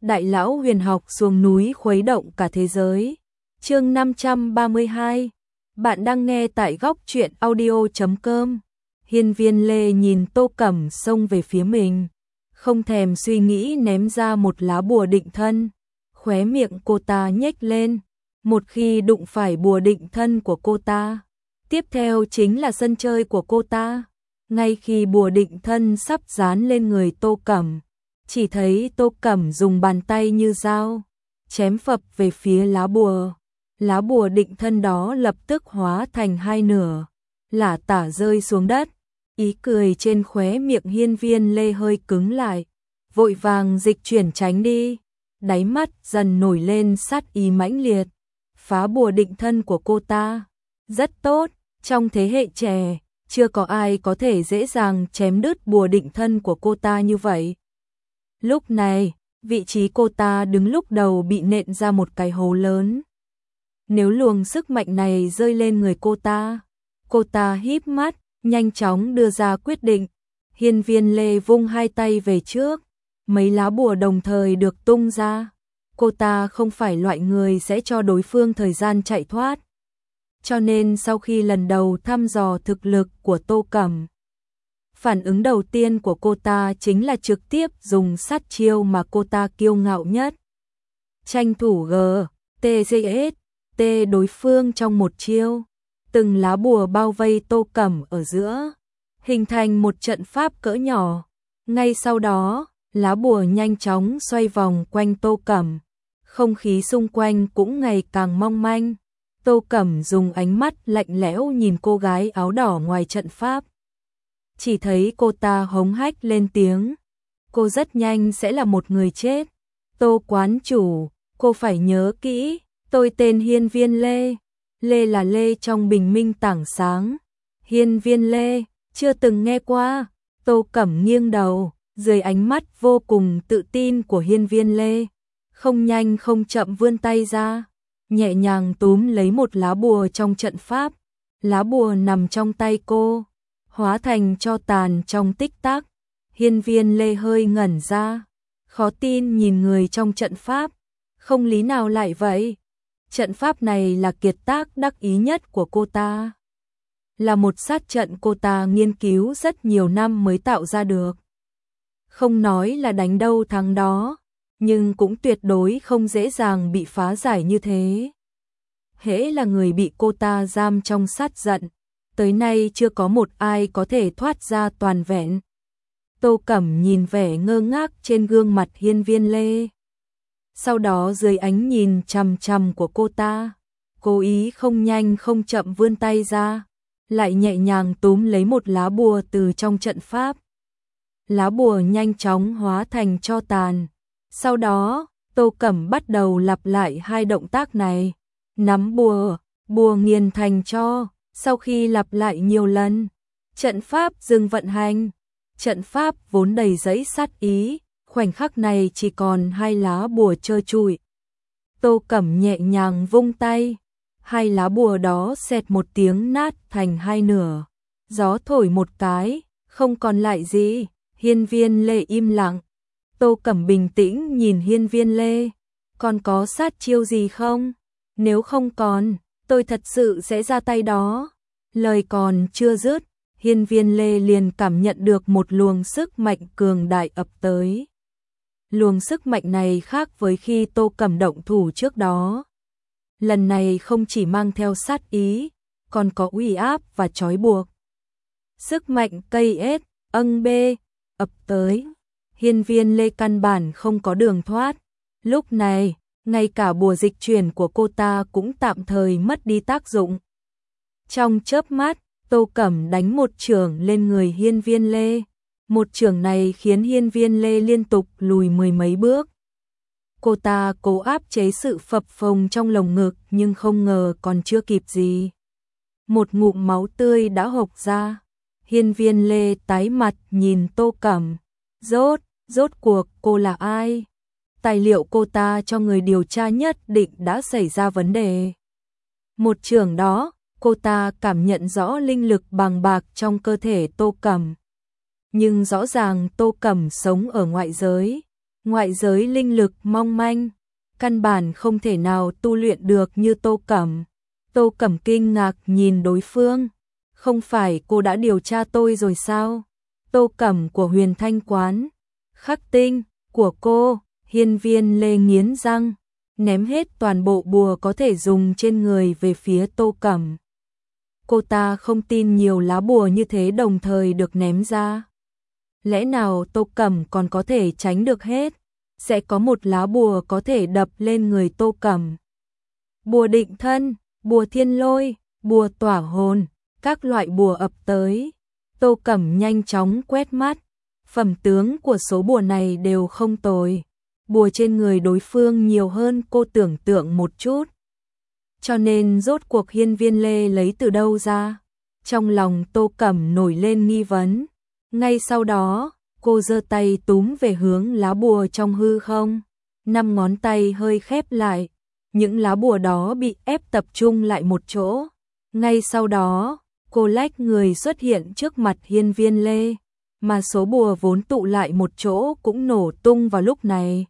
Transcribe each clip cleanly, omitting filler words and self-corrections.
Đại lão huyền học xuống núi khuấy động cả thế giới. Chương 532. Bạn đang nghe tại góc truyện audio.com. Hiên Viên Lê nhìn Tô Cẩm xông về phía mình, không thèm suy nghĩ ném ra một lá bùa định thân. Khóe miệng cô ta nhếch lên, một khi đụng phải bùa định thân của cô ta, tiếp theo chính là sân chơi của cô ta. Ngay khi bùa định thân sắp dán lên người Tô Cẩm, chỉ thấy Tô Cẩm dùng bàn tay như dao chém phập về phía lá bùa. Lá bùa định thân đó lập tức hóa thành hai nửa, lả tả rơi xuống đất. Ý cười trên khóe miệng Hiên Viên Lê hơi cứng lại, vội vàng dịch chuyển tránh đi. Đáy mắt dần nổi lên sát ý mãnh liệt. Phá bùa định thân của cô ta rất tốt, trong thế hệ trẻ chưa có ai có thể dễ dàng chém đứt bùa định thân của cô ta như vậy. Lúc này, vị trí cô ta đứng lúc đầu bị nện ra một cái hố lớn. Nếu luồng sức mạnh này rơi lên người cô ta híp mắt, nhanh chóng đưa ra quyết định. Hiên Viên Lê vung hai tay về trước, mấy lá bùa đồng thời được tung ra. Cô ta không phải loại người sẽ cho đối phương thời gian chạy thoát. Cho nên sau khi lần đầu thăm dò thực lực của Tô Cẩm, phản ứng đầu tiên của cô ta chính là trực tiếp dùng sát chiêu mà cô ta kiêu ngạo nhất. Tranh thủ T đối phương trong một chiêu. Từng lá bùa bao vây Tô Cẩm ở giữa, hình thành một trận pháp cỡ nhỏ. Ngay sau đó, lá bùa nhanh chóng xoay vòng quanh Tô Cẩm. Không khí xung quanh cũng ngày càng mong manh. Tô Cẩm dùng ánh mắt lạnh lẽo nhìn cô gái áo đỏ ngoài trận pháp. Chỉ thấy cô ta hống hách lên tiếng. Cô rất nhanh sẽ là một người chết. Tô quán chủ, cô phải nhớ kỹ, tôi tên Hiên Viên Lê. Lê là Lê trong bình minh tảng sáng. Hiên Viên Lê, chưa từng nghe qua. Tô Cẩm nghiêng đầu, dưới ánh mắt vô cùng tự tin của Hiên Viên Lê. Không nhanh không chậm vươn tay ra, nhẹ nhàng túm lấy một lá bùa trong trận pháp. Lá bùa nằm trong tay cô, hóa thành tro tàn trong tích tắc. Hiên Viên Lê hơi ngẩn ra, khó tin nhìn người trong trận pháp. Không lý nào lại vậy? Trận pháp này là kiệt tác đắc ý nhất của cô ta, là một sát trận cô ta nghiên cứu rất nhiều năm mới tạo ra được. Không nói là đánh đâu thắng đó, nhưng cũng tuyệt đối không dễ dàng bị phá giải như thế. Hễ là người bị cô ta giam trong sát trận, tới nay chưa có một ai có thể thoát ra toàn vẹn. Tô Cẩm nhìn vẻ ngơ ngác trên gương mặt Hiên Viên Lê. Sau đó dưới ánh nhìn chằm chằm của cô ta, cố ý không nhanh không chậm vươn tay ra, lại nhẹ nhàng túm lấy một lá bùa từ trong trận pháp. Lá bùa nhanh chóng hóa thành tro tàn. Sau đó, Tô Cẩm bắt đầu lặp lại hai động tác này. Nắm bùa, bùa nghiền thành tro. Sau khi lặp lại nhiều lần, trận pháp dừng vận hành. Trận pháp vốn đầy giấy sát ý, khoảnh khắc này chỉ còn hai lá bùa trơ trụi. Tô Cẩm nhẹ nhàng vung tay, hai lá bùa đó xẹt một tiếng nát thành hai nửa. Gió thổi một cái, không còn lại gì. Hiên Viên Lê im lặng. Tô Cẩm bình tĩnh nhìn Hiên Viên Lê. Còn có sát chiêu gì không? Nếu không còn, tôi thật sự sẽ ra tay đó. Lời còn chưa dứt, Hiên Viên Lê liền cảm nhận được một luồng sức mạnh cường đại ập tới. Luồng sức mạnh này khác với khi Tô Cẩm động thủ trước đó. Lần này không chỉ mang theo sát ý, còn có uy áp và trói buộc. Sức mạnh cây ết, âng bê, ập tới. Hiên Viên Lê căn bản không có đường thoát. Lúc này, ngay cả bùa dịch chuyển của cô ta cũng tạm thời mất đi tác dụng. Trong chớp mắt, Tô Cẩm đánh một chưởng lên người Hiên Viên Lê. Một chưởng này khiến Hiên Viên Lê liên tục lùi mười mấy bước. Cô ta cố áp chế sự phập phồng trong lồng ngực nhưng không ngờ còn chưa kịp gì. Một ngụm máu tươi đã hộc ra. Hiên Viên Lê tái mặt nhìn Tô Cẩm. Rốt cuộc cô là ai? Tài liệu cô ta cho người điều tra nhất định đã xảy ra vấn đề. Một chưởng đó, cô ta cảm nhận rõ linh lực bàng bạc trong cơ thể Tô Cẩm. Nhưng rõ ràng Tô Cẩm sống ở ngoại giới, ngoại giới linh lực mong manh, căn bản không thể nào tu luyện được như Tô Cẩm. Tô Cẩm kinh ngạc nhìn đối phương, không phải cô đã điều tra tôi rồi sao? Tô Cẩm của Huyền Thanh Quán, khắc tinh của cô. Hiên Viên Lê nghiến răng, ném hết toàn bộ bùa có thể dùng trên người về phía Tô Cẩm. Cô ta không tin nhiều lá bùa như thế đồng thời được ném ra. Lẽ nào Tô Cẩm còn có thể tránh được hết? Sẽ có một lá bùa có thể đập lên người Tô Cẩm. Bùa định thân, bùa thiên lôi, bùa tỏa hồn, các loại bùa ập tới. Tô Cẩm nhanh chóng quét mắt, phẩm tướng của số bùa này đều không tồi. Bùa trên người đối phương nhiều hơn cô tưởng tượng một chút. Cho nên rốt cuộc Hiên Viên Lê lấy từ đâu ra? Trong lòng Tô Cẩm nổi lên nghi vấn. Ngay sau đó, cô giơ tay túm về hướng lá bùa trong hư không. 5 ngón tay hơi khép lại. Những lá bùa đó bị ép tập trung lại một chỗ. Ngay sau đó, cô lách người xuất hiện trước mặt Hiên Viên Lê. Mà số bùa vốn tụ lại một chỗ cũng nổ tung vào lúc này.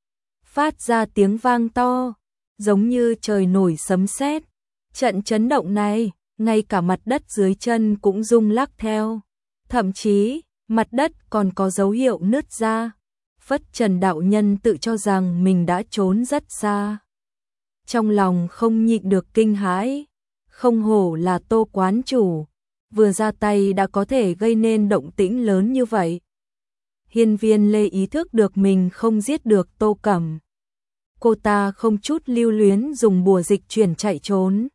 Phát ra tiếng vang to, giống như trời nổi sấm sét. Trận chấn động này, ngay cả mặt đất dưới chân cũng rung lắc theo. Thậm chí, mặt đất còn có dấu hiệu nứt ra. Phất Trần đạo nhân tự cho rằng mình đã trốn rất xa. Trong lòng không nhịn được kinh hãi, không hổ là Tô quán chủ, vừa ra tay đã có thể gây nên động tĩnh lớn như vậy. Hiên Viên Lê ý thức được mình không giết được Tô Cẩm. Cô ta không chút lưu luyến dùng bùa dịch chuyển chạy trốn.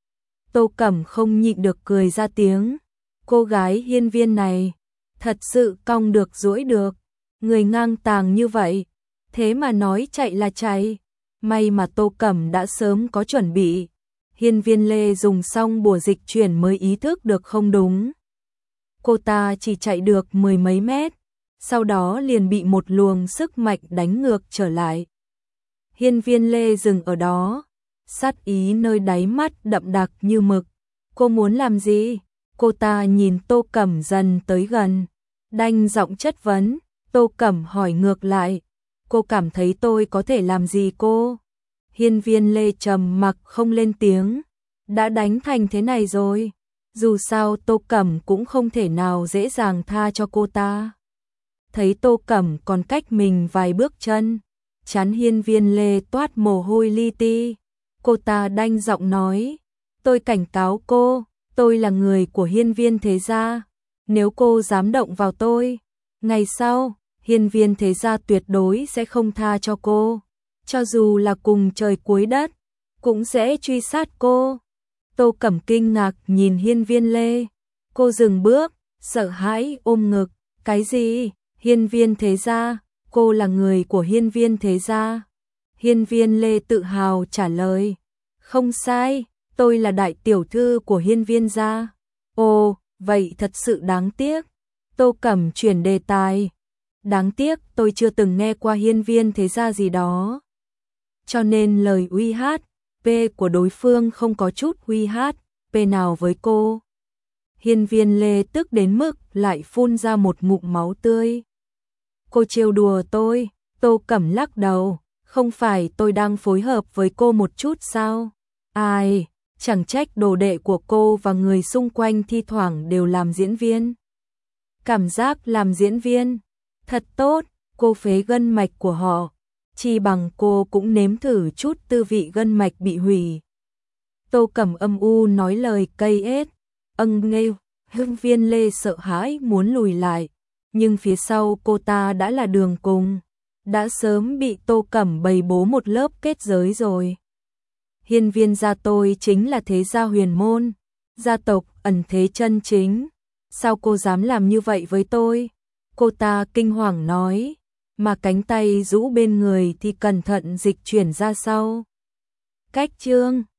Tô Cẩm không nhịn được cười ra tiếng. Cô gái Hiên Viên này, thật sự cong được duỗi được. Người ngang tàng như vậy, thế mà nói chạy là chạy. May mà Tô Cẩm đã sớm có chuẩn bị. Hiên Viên Lê dùng xong bùa dịch chuyển mới ý thức được không đúng. Cô ta chỉ chạy được 10 mấy mét, sau đó liền bị một luồng sức mạnh đánh ngược trở lại. Hiên Viên Lê dừng ở đó, sát ý nơi đáy mắt đậm đặc như mực. Cô muốn làm gì? Cô ta nhìn Tô Cẩm dần tới gần, đanh giọng chất vấn. Tô Cẩm hỏi ngược lại, cô cảm thấy tôi có thể làm gì cô? Hiên Viên Lê trầm mặc không lên tiếng. Đã đánh thành thế này rồi, dù sao Tô Cẩm cũng không thể nào dễ dàng tha cho cô ta. Thấy Tô Cẩm còn cách mình vài bước chân, trán Hiên Viên Lê toát mồ hôi li ti. Cô ta đanh giọng nói, tôi cảnh cáo cô, tôi là người của Hiên Viên thế gia. Nếu cô dám động vào tôi, ngày sau, Hiên Viên thế gia tuyệt đối sẽ không tha cho cô. Cho dù là cùng trời cuối đất, cũng sẽ truy sát cô. Tô Cẩm kinh ngạc nhìn Hiên Viên Lê. Cô dừng bước, sợ hãi ôm ngực. Cái gì? Hiên Viên thế gia? Cô là người của Hiên Viên thế gia? Hiên Viên Lê tự hào trả lời. Không sai, tôi là đại tiểu thư của Hiên Viên gia. Ồ, vậy thật sự đáng tiếc. Tô Cẩm chuyển đề tài. Đáng tiếc tôi chưa từng nghe qua Hiên Viên thế gia gì đó. Cho nên lời uy hát, P của đối phương không có chút uy hát, P nào với cô. Hiên Viên Lê tức đến mức lại phun ra một ngụm máu tươi. Cô trêu đùa tôi, Tô Cẩm lắc đầu, không phải tôi đang phối hợp với cô một chút sao? Ai, chẳng trách đồ đệ của cô và người xung quanh thi thoảng đều làm diễn viên. Cảm giác làm diễn viên, thật tốt, cô phế gân mạch của họ. Chỉ bằng cô cũng nếm thử chút tư vị gân mạch bị hủy. Tô Cẩm âm u nói lời cay ết, nghêu. Hiên Viên Lê sợ hãi muốn lùi lại, nhưng phía sau cô ta đã là đường cùng, đã sớm bị Tô Cẩm bày bố một lớp kết giới rồi. Hiên Viên gia tôi chính là thế gia huyền môn, gia tộc ẩn thế chân chính. Sao cô dám làm như vậy với tôi? Cô ta kinh hoàng nói, mà cánh tay rũ bên người thì cẩn thận dịch chuyển ra sau. Cách chương